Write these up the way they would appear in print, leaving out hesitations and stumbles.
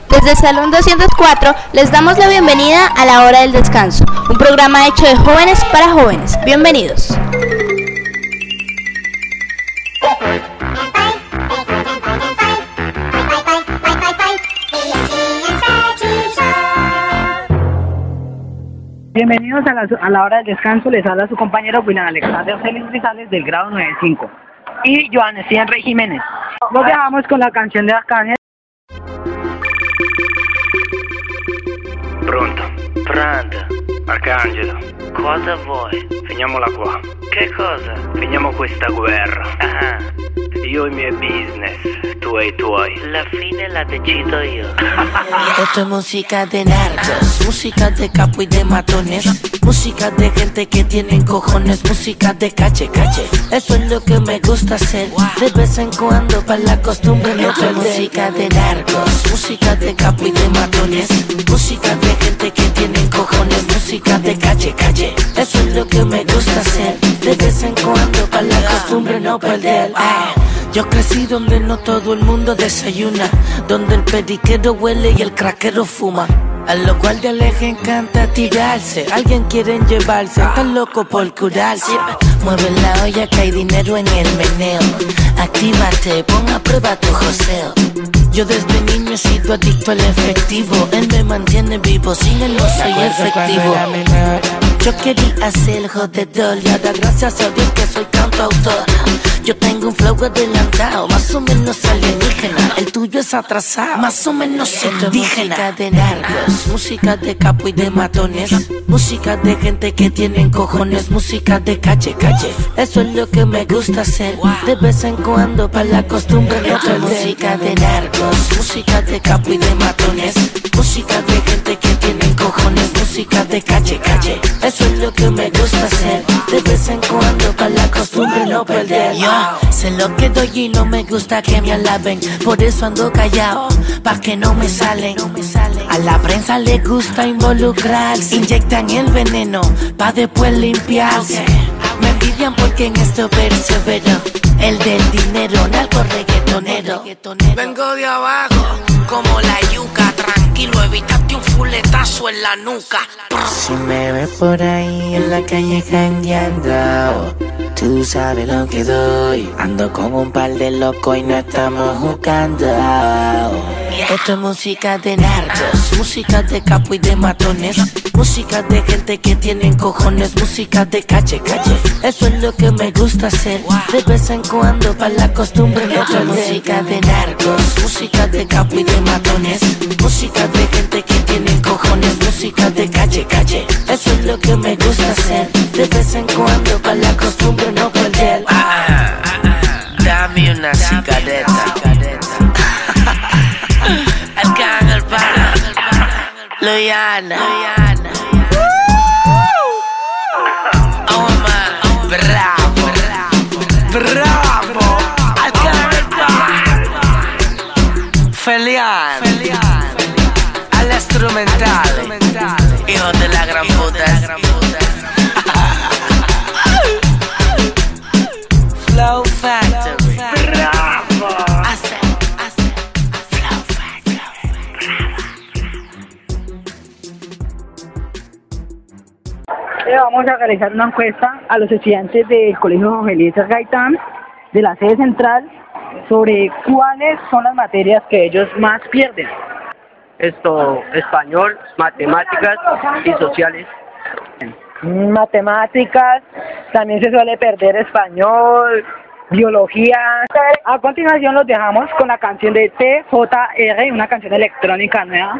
Desde el Salón 204 les damos la bienvenida a La Hora del Descanso, un programa hecho de jóvenes para jóvenes. Bienvenidos. Bienvenidos a la Hora del Descanso. Les habla su compañero William Alexander Celis Grisales del grado 95 y Joan Esteban Rey Jiménez. Nos dejamos con la canción de Arcángel. Pronto? Arcangelo, cosa vuoi? Finiamola qua. Che cosa? Finiamo questa guerra. Ah, io e i miei business, tu e i tuoi. La fine la decido io. Esto es música de narcos, música de capo y de matones, música de gente que tienen cojones, música de cache, cache. Eso es lo que me gusta hacer, de vez en cuando para la costumbre no perder. Música de narcos, música de capo y de matones, música de gente que tienen cojones, música de calle, calle. Eso es lo que me gusta hacer, de vez en cuando para la costumbre no perder. Yo crecí donde no todo el mundo desayuna, donde el periquero huele y el craquero fuma. A los guardias les encanta tirarse, alguien quieren llevarse, están locos por curarse. Mueve la olla que hay dinero en el meneo. Actívate, pon a prueba tu joseo. Yo desde niño he sido adicto al efectivo, él me mantiene vivo, sin él no soy efectivo. Yo quería ser jodedor y ahora gracias a Dios que soy cantautor. Yo tengo un flow adelantado, más o menos alienígena. El tuyo es atrasado, más o menos indígena. Música de narcos, música de capo y de matones, música de gente que tienen cojones, música de calle, calle. Eso es lo que me gusta hacer, de vez en cuando para la costumbre no perder. Música de narcos, música de capo y de matones, música de gente que tienen cojones, música de calle, calle. Eso es lo que me gusta hacer, de vez en cuando para la costumbre no perder. Yo sé lo que doy y no me gusta que me alaben, por eso ando callado, pa' que no me salen. A la prensa le gusta involucrarse, inyectan el veneno pa' después limpiarse. Me envidian porque en esto persevero, el del dinero, narco reggaetonero. Vengo de abajo, como la yuca, tranquilo, evitaste un fuletazo en la nuca. Si me ves por ahí en la calle jangueando, tú sabes lo que doy. Ando con un par de locos y no estamos jugando. Esto es música de narcos, música de capo y de matones, música de gente que tienen cojones, música de calle, calle. Eso es lo que me gusta hacer, de vez en cuando para la costumbre no perder. Música de narcos, música de capo y de matones, música de gente que tienen cojones, música de calle, calle. Eso es lo que me gusta hacer, de vez en cuando para la costumbre no perder. Dame una cigarretta. Arcángel para Loyana. Oh man, bravo, bravo. Arcángel para Felian, al instrumental, hijo de la gran puta. Flow Factory, bravo. Flow Factory, Vamos a realizar una encuesta a los estudiantes del Colegio Jorge Eliezer Gaitán de la sede central sobre cuáles son las materias que ellos más pierden. Español, matemáticas y sociales. Matemáticas, también se suele perder español, biología. A continuación los dejamos con la canción de TJR, una canción electrónica nueva.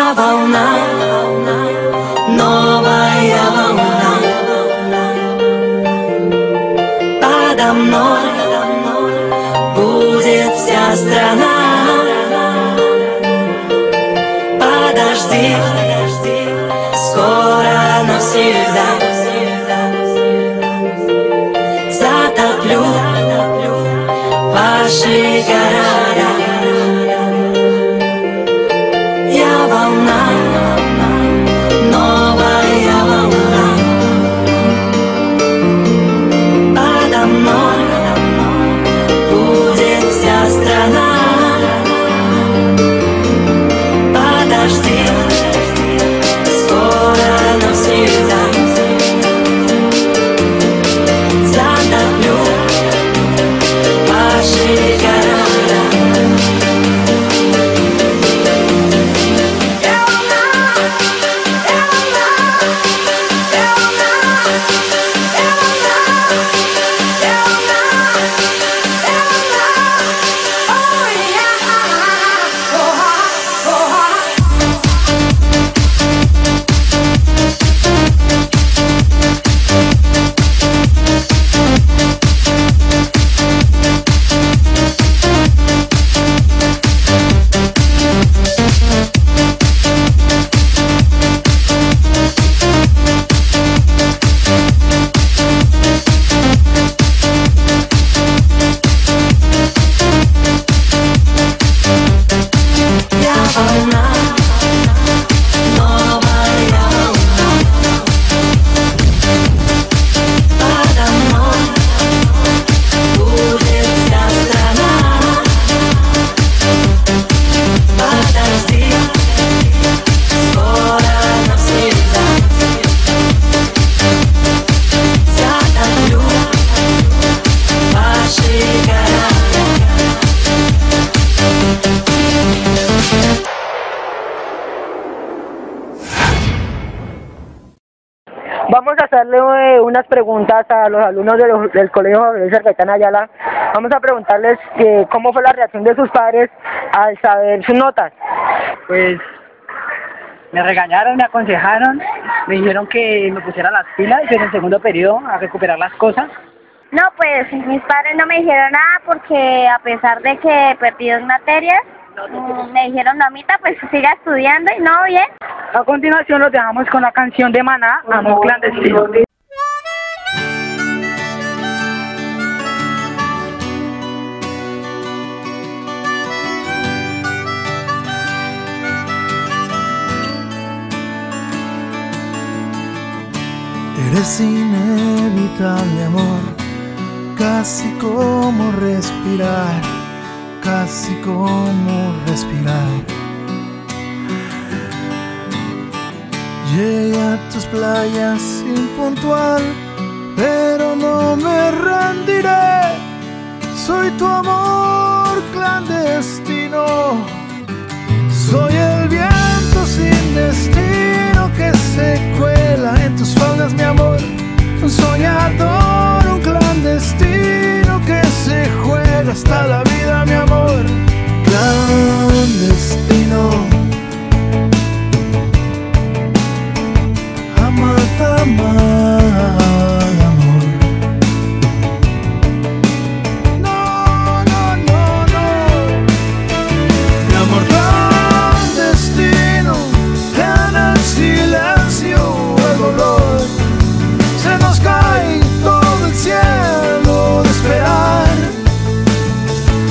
Javana, Novaya Javana, подо мной будет вся страна. Подожди, скоро навсегда затоплю ваши города. Я волна, новая волна. Подо мной будет вся страна. Подожди, скоро навсегда затоплю ваши города. Vamos a hacerle unas preguntas a los alumnos del Colegio Javier Gaitán Ayala. Vamos a preguntarles cómo fue la reacción de sus padres al saber sus notas. Pues me regañaron, me aconsejaron, me dijeron que me pusiera las pilas en el segundo periodo a recuperar las cosas. No, pues mis padres no me dijeron nada porque a pesar de que perdí 2 materias, me dijeron, mamita, pues siga estudiando y no, bien. A continuación los dejamos con la canción de Maná, Amor Clandestino. Eres inevitable, amor, casi como respirar, casi como respirar. Llegué a tus playas impuntual, pero no me rendiré. Soy tu amor clandestino. Soy el viento sin destino que se cuela en tus faldas, mi amor. Un soñador, un clandestino que se juega hasta la vida, mi amor. Clandestino. Amar, amor. No, no, no, no. Mi amor clandestino, en el silencio, el dolor. Se nos cae todo el cielo de esperar.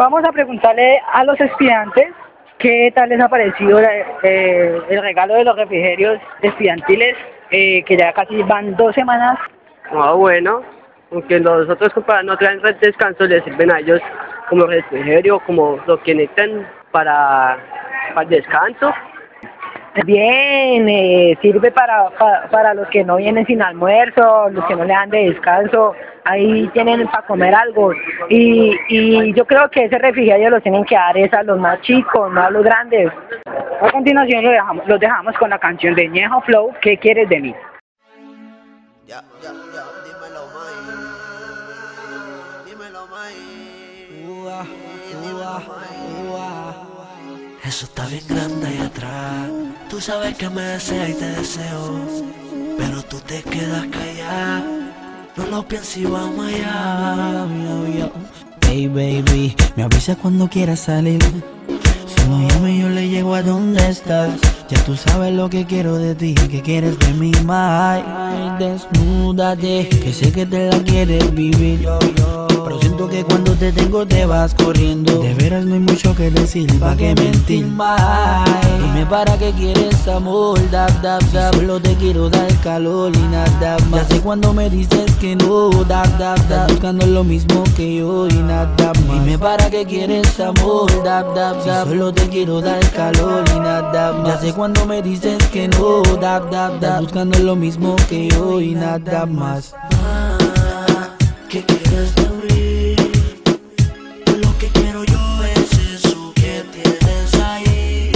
Vamos a preguntarle a los estudiantes qué tal les ha parecido el regalo de los refrigerios estudiantiles, que ya casi van 2 semanas. Ah, bueno, aunque los otros compañeros no traen descanso, les sirven a ellos como refrigerio, como lo que necesitan para el descanso. Bien, sirve para los que no vienen sin almuerzo, los que no le dan de descanso, ahí tienen para comer algo. Y yo creo que ese refrigerio los tienen que dar es a los más chicos, no a los grandes. A continuación los dejamos con la canción de Ñejo Flow, ¿Qué quieres de mí? Ya, dímelo, May. Eso está bien grande ahí atrás. Tú sabes que me deseas y te deseo, pero tú te quedas callada. No lo pienses y vamos allá. Hey baby, me avisa cuando quieras salir. Si no llame yo le llego a donde estás. Ya tú sabes lo que quiero de ti, que quieres de mí, my. Desnúdate, que sé que te la quieres vivir. Pero siento que cuando te tengo te vas corriendo. De veras no hay mucho que decir, pa' que mentir, my. Dime para qué quieres amor, solo te quiero dar calor y nada más. Ya sé cuando me dices que no, estás buscando lo mismo que yo y nada más. Dime para qué quieres amor, solo te quiero dar calor y nada más. Ya sé cuando me dices que no, estás buscando lo mismo que yo y nada más. ¿Qué quieres de mí? Lo que quiero yo es eso que tienes ahí.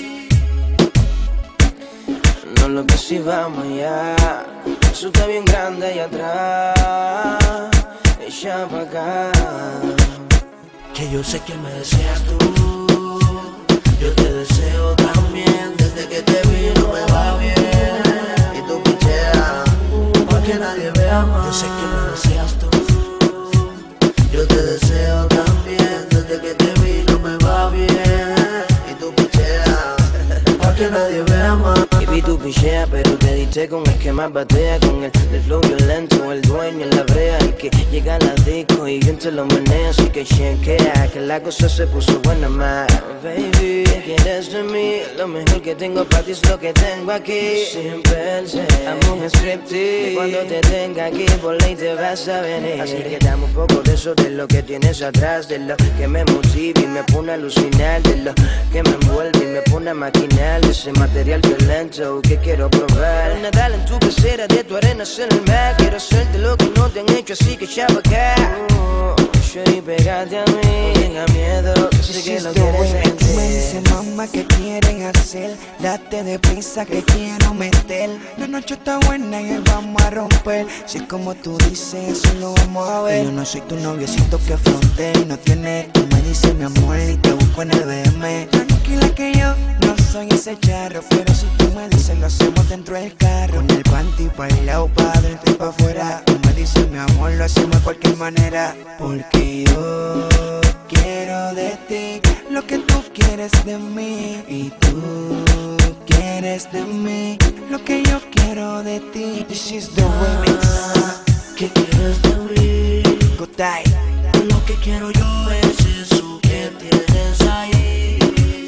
No lo que si vamos allá. Eso está bien grande allá atrás. Echa pa' acá. Que yo sé que me deseas tú. Yo te deseo también. Desde que te vi no me va bien. Y tú picheas pa' que nadie vea más. Yo sé que me deseas tú. Yo te deseo también, desde que te vi no me va bien. Y tú picheas, pa' que nadie vea más. Y vi tu pichea, pero te diste con el que más batea. Con el flow violento, el dueño en la brea. El que llega a la disco y bien te lo menea. Así que chequea, que la cosa se puso buena más. Baby, quieres de mí, lo mejor que tengo para ti es lo que tengo aquí. Sin pensar, amo un striptease. Cuando te tenga aquí, por ley te vas a venir. Así que dame un poco de eso, de lo que tienes atrás. De lo que me motiva y me pone a alucinar. De lo que me envuelve y me pone a maquinar. De ese material violento que quiero probar. Nadar en tu pecera, de tu arena en el mar. Quiero hacerte lo que no te han hecho, así que ya pa' acá. Y pégate a mí, tenga miedo, sé que lo quieres sentir. Tú me dices, mamá, ¿qué quieren hacer? Date deprisa que quiero meter. La noche está buena y hoy vamos a romper. Si es como tú dices, eso lo vamos a ver. Yo no soy tu noviecito que frontea y no tiene. Tú me dices, mi amor, y te busco en el BM. Tranquila que yo no soy ese charro, pero si tú me dices, lo hacemos dentro del carro. Con el panty para el lado, pa' adentro y pa' afuera. Tú me dices, mi amor, lo hacemos de cualquier manera. Porque yo quiero de ti lo que tú quieres de mí. Y tú quieres de mí lo que yo quiero de ti. This is the remix. ¿Qué quieres de mí? Good day. Lo que quiero yo es eso que tienes ahí.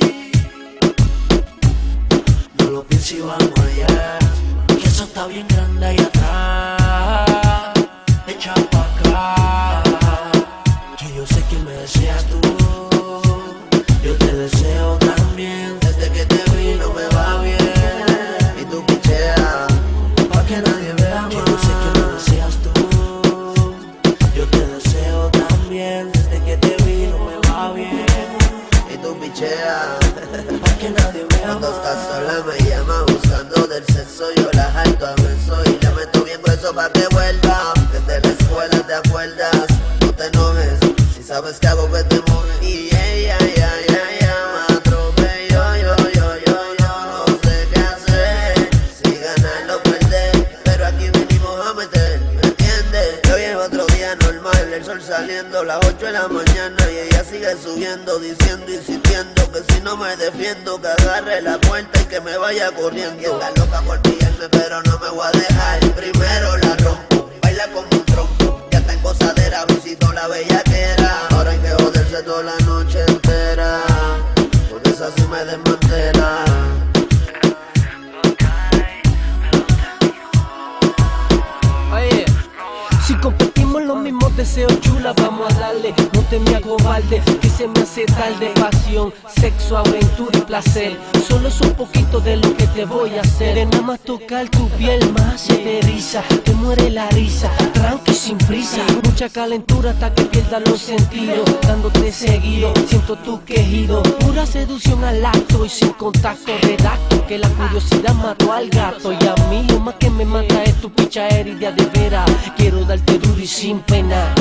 No lo pienses y vamos allá. Que eso está bien grande ahí atrás. Echa pa' acá. Que yo sé que me deseas tú. Yo te deseo también. Desde que te vi no me va bien. Y tú picheas pa' que nadie vea más. Que yo sé que me deseas tú. Yo te deseo también. Desde que te vi no me va bien. Y tú picheas pa' que nadie vea más. Cuando estás sola me llama buscando del sexo. Yo la jalto a beso y la meto bien grueso pa' que vuelva. Desde la escuela te acuerdas. No te enojes, si sabes que hago que te moves. Y ella me atropelló. Yo no sé qué hacer. Si ganar lo perder, pero aquí vinimos a meter, ¿me entiendes? Hoy es otro día normal, el sol saliendo, las 8 de la mañana y ella sigue subiendo, diciendo, insistiendo que si no me defiendo, que agarre la puerta y que me vaya corriendo. Y está loca por pillarme, pero no me voy a dejar. Primero la rompo, baila como un tronco, ya está en gozadera, visito la bellaquera. Ahora hay que joder beberse toda la noche entera, porque esa sí me desmantela. Oye, si competimos los mismos deseos, chula, vamos a darle. No te me acobardes, que se me hace tarde. Pasión, sexo, aventura y placer. Solo es un poquito de lo que te voy a hacer. De nada más tocar tu piel, más se te eriza. Te muere la risa, tranqui sin prisa. Mucha calentura hasta que pierdas los sentidos. Dándote seguido, siento tu quejido. Pura seducción al acto y sin contacto. Redacto que la curiosidad mató al gato. Y a mí lo más que me mata es tu picha herida de veras. Quiero darte duro y sin pena.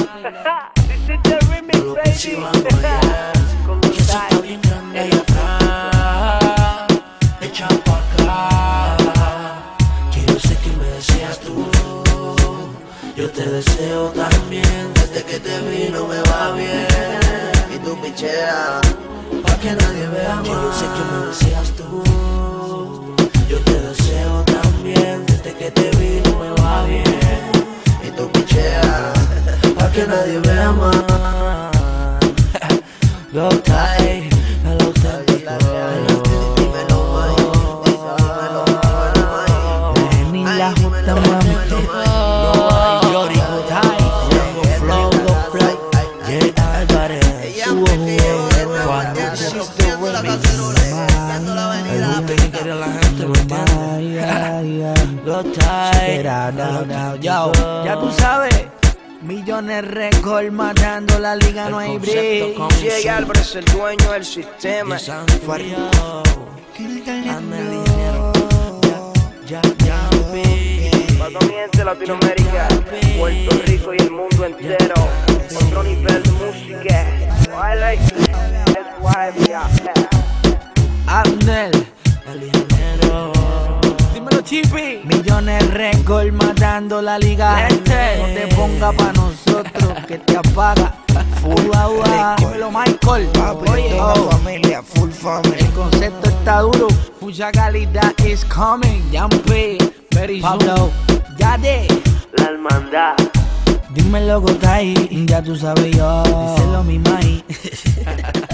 Lo que sí vamos allá, que eso está bien grande allá atrás. Echa pa' acá, que yo sé que me deseas tú. Yo te deseo también, desde que te vi no me va bien. Y tú picheas, pa' que nadie vea más. Que yo sé que me deseas tú. Yo te deseo también, desde que te vi no me va bien. Y tú picheas, pa' que nadie vea más. Go tight, el auténtico. Ni la justa mami. Yori, go tight. Go flow, yeah, Álvarez. Cuando hiciste el gusto que quería la gente, ¿me entiendes? Go tight. Yo, ya tú sabes. Millones récord matando la liga, no hay break. Llega Álvarez, el dueño del sistema. Dame el dinero. Ya, Para comience Latinoamérica, Puerto Rico y el mundo entero. Otro nivel de música. Abnel, el ingeniero. Dímelo, Chippy. Millones récord matando la liga. No te ponga pa' nosotros que te apaga. Full dímelo, Michael. Oye, familia, full family. el concepto está duro. Mucha calidad is coming. Yampi, very Pablo, Yade. La hermandad. Dímelo, Gotay. Ya tú sabes yo. Díselo, mi mai.